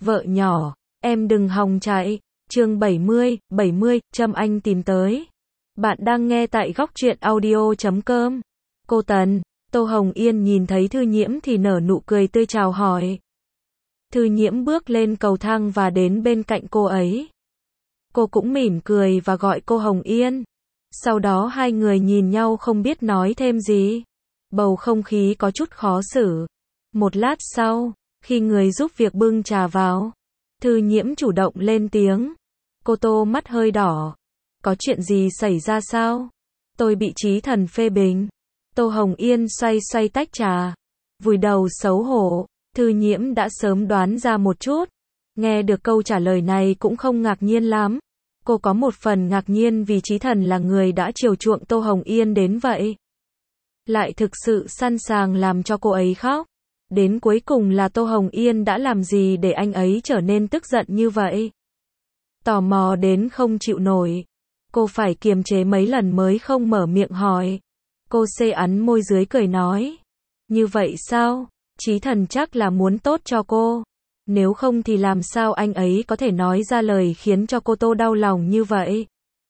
Vợ nhỏ, em đừng hòng chạy. Chương 70, Trâm Anh tìm tới. Bạn đang nghe tại góc truyện audio.com. Cô Tần, Tô Hồng Yên nhìn thấy Thư Nhiễm thì nở nụ cười tươi chào hỏi. Thư Nhiễm bước lên cầu thang và đến bên cạnh cô ấy. Cô cũng mỉm cười và gọi cô Hồng Yên. Sau đó hai người nhìn nhau không biết nói thêm gì. Bầu không khí có chút khó xử. Một lát sau, khi người giúp việc bưng trà vào, Thư Nhiễm chủ động lên tiếng. Cô Tô mắt hơi đỏ. Có chuyện gì xảy ra sao? Tôi bị Chí Thần phê bình. Tô Hồng Yên xoay xoay tách trà. Vùi đầu xấu hổ. Thư Nhiễm đã sớm đoán ra một chút. Nghe được câu trả lời này cũng không ngạc nhiên lắm. Cô có một phần ngạc nhiên vì Chí Thần là người đã chiều chuộng Tô Hồng Yên đến vậy. Lại thực sự sẵn sàng làm cho cô ấy khóc. Đến cuối cùng là Tô Hồng Yên đã làm gì để anh ấy trở nên tức giận như vậy? Tò mò đến không chịu nổi. Cô phải kiềm chế mấy lần mới không mở miệng hỏi. Cô xê ắn môi dưới cười nói. Như vậy sao? Chí Thần chắc là muốn tốt cho cô. Nếu không thì làm sao anh ấy có thể nói ra lời khiến cho cô Tô đau lòng như vậy?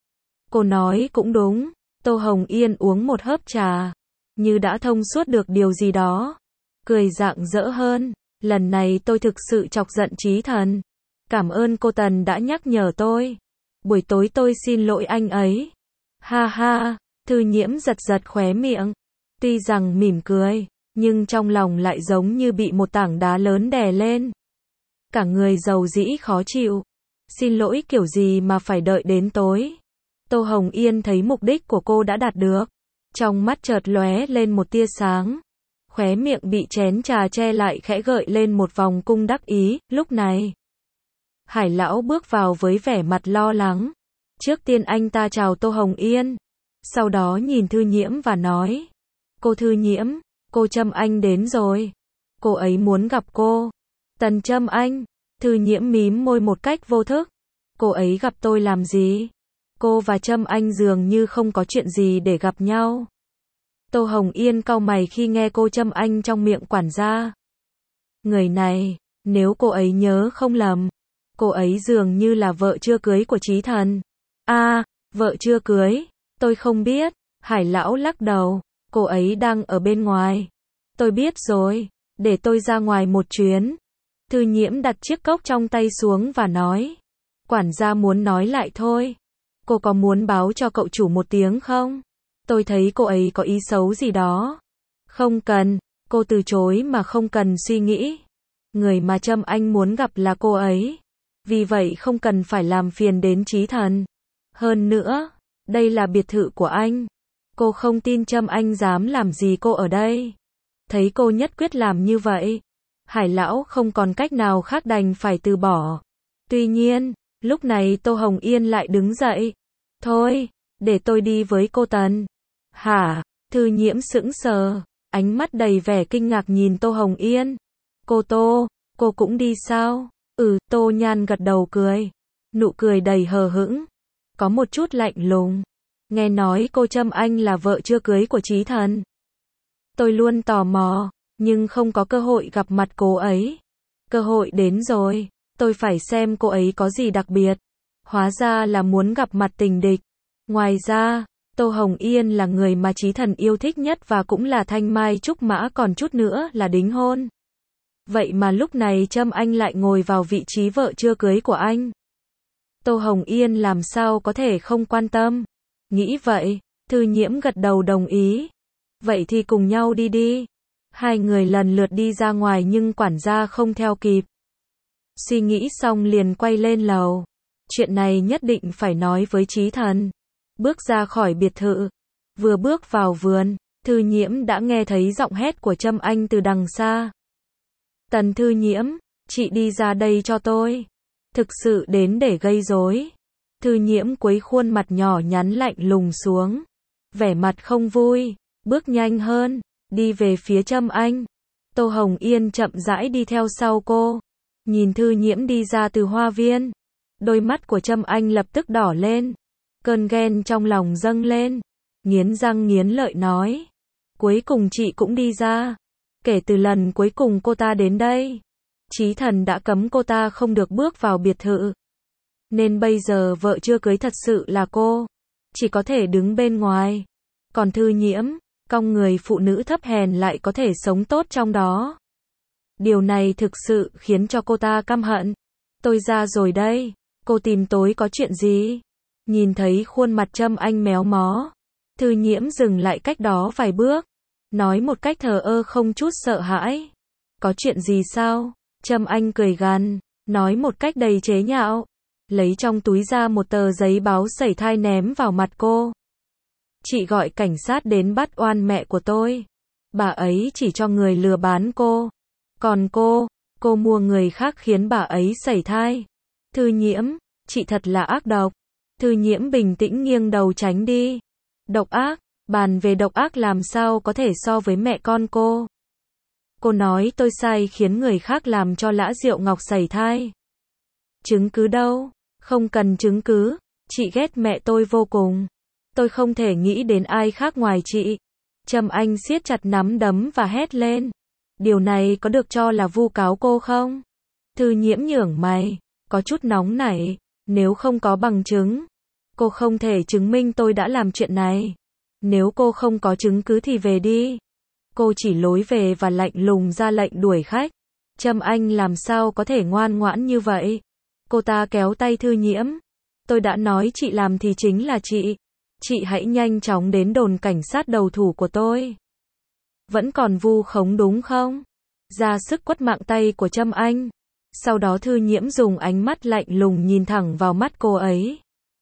Cô nói cũng đúng. Tô Hồng Yên uống một hớp trà. Như đã thông suốt được điều gì đó. Cười rạng rỡ hơn. Lần này tôi thực sự chọc giận Chí Thần. Cảm ơn cô Tần đã nhắc nhở tôi. Buổi tối tôi xin lỗi anh ấy. Ha ha. Thư Nhiễm giật giật khóe miệng. Tuy rằng mỉm cười, nhưng trong lòng lại giống như bị một tảng đá lớn đè lên. Cả người dầu dĩ khó chịu. Xin lỗi kiểu gì mà phải đợi đến tối. Tô Hồng Yên thấy mục đích của cô đã đạt được. Trong mắt chợt lóe lên một tia sáng. Khóe miệng bị chén trà che lại khẽ gợi lên một vòng cung đắc ý. Lúc này, Hải Lão bước vào với vẻ mặt lo lắng. Trước tiên anh ta chào Tô Hồng Yên. Sau đó nhìn Thư Nhiễm và nói. Cô Thư Nhiễm, cô Trâm Anh đến rồi. Cô ấy muốn gặp cô. Tần Trâm Anh. Thư Nhiễm mím môi một cách vô thức. Cô ấy gặp tôi làm gì? Cô và Trâm Anh dường như không có chuyện gì để gặp nhau. Tô Hồng Yên cau mày khi nghe cô Trâm Anh trong miệng quản gia. Người này, nếu cô ấy nhớ không lầm, cô ấy dường như là vợ chưa cưới của Chí Thần. À, vợ chưa cưới, tôi không biết. Hải Lão lắc đầu, cô ấy đang ở bên ngoài. Tôi biết rồi, để tôi ra ngoài một chuyến. Thư Nhiễm đặt chiếc cốc trong tay xuống và nói. Quản gia muốn nói lại thôi. Cô có muốn báo cho cậu chủ một tiếng không? Tôi thấy cô ấy có ý xấu gì đó. Không cần, cô từ chối mà không cần suy nghĩ. Người mà Trâm Anh muốn gặp là cô ấy. Vì vậy không cần phải làm phiền đến Chí Thần. Hơn nữa, đây là biệt thự của anh. Cô không tin Trâm Anh dám làm gì cô ở đây. Thấy cô nhất quyết làm như vậy, Hải Lão không còn cách nào khác đành phải từ bỏ. Tuy nhiên, lúc này Tô Hồng Yên lại đứng dậy. Thôi, để tôi đi với cô Tần. Hả? Thư Nhiễm sững sờ, ánh mắt đầy vẻ kinh ngạc nhìn Tô Hồng Yên. Cô Tô, cô cũng đi sao? Tô Nhan gật đầu cười. Nụ cười đầy hờ hững. Có một chút lạnh lùng. Nghe nói cô Trâm Anh là vợ chưa cưới của Chí Thần. Tôi luôn tò mò, nhưng không có cơ hội gặp mặt cô ấy. Cơ hội đến rồi, tôi phải xem cô ấy có gì đặc biệt. Hóa ra là muốn gặp mặt tình địch. Ngoài ra, Tô Hồng Yên là người mà Chí Thần yêu thích nhất và cũng là thanh mai trúc mã còn chút nữa là đính hôn. Vậy mà lúc này Trâm Anh lại ngồi vào vị trí vợ chưa cưới của anh. Tô Hồng Yên làm sao có thể không quan tâm. Nghĩ vậy, Thư Nhiễm gật đầu đồng ý. Vậy thì cùng nhau đi đi. Hai người lần lượt đi ra ngoài nhưng quản gia không theo kịp. Suy nghĩ xong liền quay lên lầu. Chuyện này nhất định phải nói với Chí Thần. Bước ra khỏi biệt thự. Vừa bước vào vườn, Thư Nhiễm đã nghe thấy giọng hét của Trâm Anh từ đằng xa. Tần Thư Nhiễm, chị đi ra đây cho tôi. Thực sự đến để gây rối. Thư Nhiễm cúi khuôn mặt nhỏ nhắn lạnh lùng xuống. Vẻ mặt không vui, bước nhanh hơn, đi về phía Trâm Anh. Tô Hồng Yên chậm rãi đi theo sau cô. Nhìn Thư Nhiễm đi ra từ hoa viên. Đôi mắt của Trâm Anh lập tức đỏ lên. Cơn ghen trong lòng dâng lên. Nghiến răng nghiến lợi nói. Cuối cùng chị cũng đi ra. Kể từ lần cuối cùng cô ta đến đây, Chí Thần đã cấm cô ta không được bước vào biệt thự. Nên bây giờ vợ chưa cưới thật sự là cô. Chỉ có thể đứng bên ngoài. Còn Thư Nhiễm, cong người phụ nữ thấp hèn lại có thể sống tốt trong đó. Điều này thực sự khiến cho cô ta căm hận. Tôi ra rồi đây. Cô tìm tối có chuyện gì? Nhìn thấy khuôn mặt Trâm Anh méo mó. Thư Nhiễm dừng lại cách đó vài bước. Nói một cách thờ ơ không chút sợ hãi. Có chuyện gì sao? Trâm Anh cười gằn. Nói một cách đầy chế nhạo. Lấy trong túi ra một tờ giấy báo sẩy thai ném vào mặt cô. Chị gọi cảnh sát đến bắt oan mẹ của tôi. Bà ấy chỉ cho người lừa bán cô. Còn cô mua người khác khiến bà ấy sẩy thai. Thư Nhiễm, chị thật là ác độc. Thư Nhiễm bình tĩnh nghiêng đầu tránh đi. Độc ác, bàn về độc ác làm sao có thể so với mẹ con cô. Cô nói tôi sai khiến người khác làm cho Lã Diệu Ngọc sẩy thai. Chứng cứ đâu? Không cần chứng cứ, chị ghét mẹ tôi vô cùng. Tôi không thể nghĩ đến ai khác ngoài chị. Trâm Anh siết chặt nắm đấm và hét lên. Điều này có được cho là vu cáo cô không? Thư Nhiễm nhướng mày, có chút nóng nảy. Nếu không có bằng chứng, cô không thể chứng minh tôi đã làm chuyện này. Nếu cô không có chứng cứ thì về đi. Cô chỉ lối về và lạnh lùng ra lệnh đuổi khách. Trâm Anh làm sao có thể ngoan ngoãn như vậy? Cô ta kéo tay Thư Nhiễm. Tôi đã nói chị làm thì chính là chị. Chị hãy nhanh chóng đến đồn cảnh sát đầu thủ của tôi. Vẫn còn vu khống đúng không? Ra sức quất mạng tay của Trâm Anh. Sau đó Thư Nhiễm dùng ánh mắt lạnh lùng nhìn thẳng vào mắt cô ấy.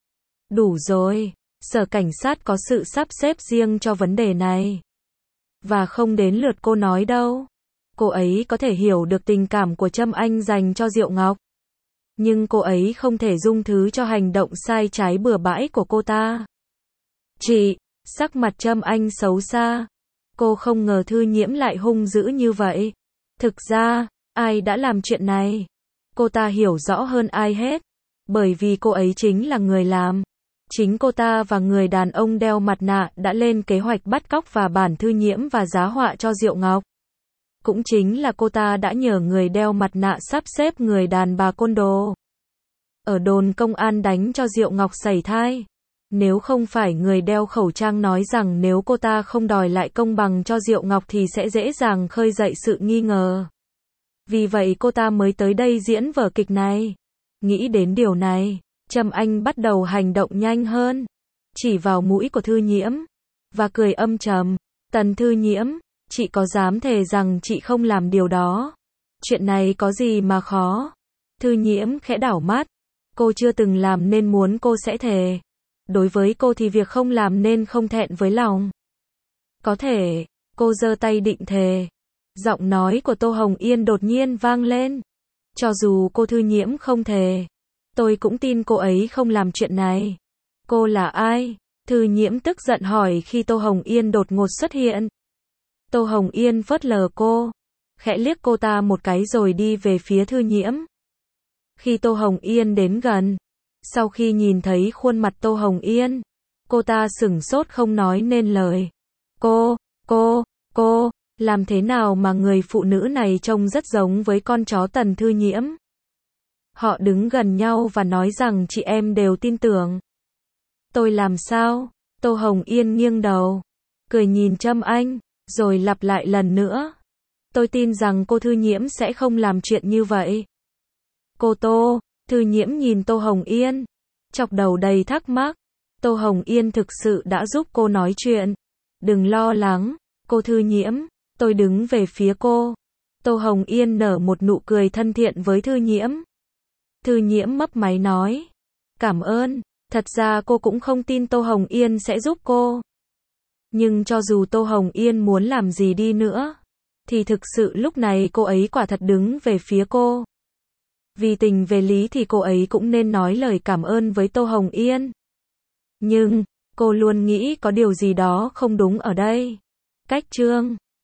Đủ rồi, sở cảnh sát có sự sắp xếp riêng cho vấn đề này. Và không đến lượt cô nói đâu. Cô ấy có thể hiểu được tình cảm của Trâm Anh dành cho Diệu Ngọc. Nhưng cô ấy không thể dung thứ cho hành động sai trái bừa bãi của cô ta. Chị, sắc mặt Trâm Anh xấu xa. Cô không ngờ Thư Nhiễm lại hung dữ như vậy. Thực ra, ai đã làm chuyện này? Cô ta hiểu rõ hơn ai hết. Bởi vì cô ấy chính là người làm. Chính cô ta và người đàn ông đeo mặt nạ đã lên kế hoạch bắt cóc và bản Thư Nhiễm và giá họa cho Diệu Ngọc. Cũng chính là cô ta đã nhờ người đeo mặt nạ sắp xếp người đàn bà côn đồ. Ở đồn công an đánh cho Diệu Ngọc sẩy thai. Nếu không phải người đeo khẩu trang nói rằng nếu cô ta không đòi lại công bằng cho Diệu Ngọc thì sẽ dễ dàng khơi dậy sự nghi ngờ. Vì vậy cô ta mới tới đây diễn vở kịch này. Nghĩ đến điều này, Trâm Anh bắt đầu hành động nhanh hơn. Chỉ vào mũi của Thư Nhiễm. Và cười âm trầm. Tần Thư Nhiễm, chị có dám thề rằng chị không làm điều đó? Chuyện này có gì mà khó? Thư Nhiễm khẽ đảo mắt. Cô chưa từng làm nên muốn cô sẽ thề. Đối với cô thì việc không làm nên không thẹn với lòng. Có thể, cô giơ tay định thề. Giọng nói của Tô Hồng Yên đột nhiên vang lên. Cho dù cô Thư Nhiễm không thề, tôi cũng tin cô ấy không làm chuyện này. Cô là ai? Thư Nhiễm tức giận hỏi khi Tô Hồng Yên đột ngột xuất hiện. Tô Hồng Yên phớt lờ cô, khẽ liếc cô ta một cái rồi đi về phía Thư Nhiễm. Khi Tô Hồng Yên đến gần, sau khi nhìn thấy khuôn mặt Tô Hồng Yên, cô ta sửng sốt không nói nên lời. Cô, làm thế nào mà người phụ nữ này trông rất giống với con chó Tần Thư Nhiễm? Họ đứng gần nhau và nói rằng chị em đều tin tưởng. Tôi làm sao? Tô Hồng Yên nghiêng đầu, cười nhìn Trâm Anh, rồi lặp lại lần nữa. Tôi tin rằng cô Thư Nhiễm sẽ không làm chuyện như vậy. Cô Tô, Thư Nhiễm nhìn Tô Hồng Yên, chọc đầu đầy thắc mắc. Tô Hồng Yên thực sự đã giúp cô nói chuyện. Đừng lo lắng, cô Thư Nhiễm, tôi đứng về phía cô. Tô Hồng Yên nở một nụ cười thân thiện với Thư Nhiễm. Thư Nhiễm mấp máy nói. Cảm ơn, thật ra cô cũng không tin Tô Hồng Yên sẽ giúp cô. Nhưng cho dù Tô Hồng Yên muốn làm gì đi nữa, thì thực sự lúc này cô ấy quả thật đứng về phía cô. Vì tình về lý thì cô ấy cũng nên nói lời cảm ơn với Tô Hồng Yên. Nhưng, cô luôn nghĩ có điều gì đó không đúng ở đây. Cách chương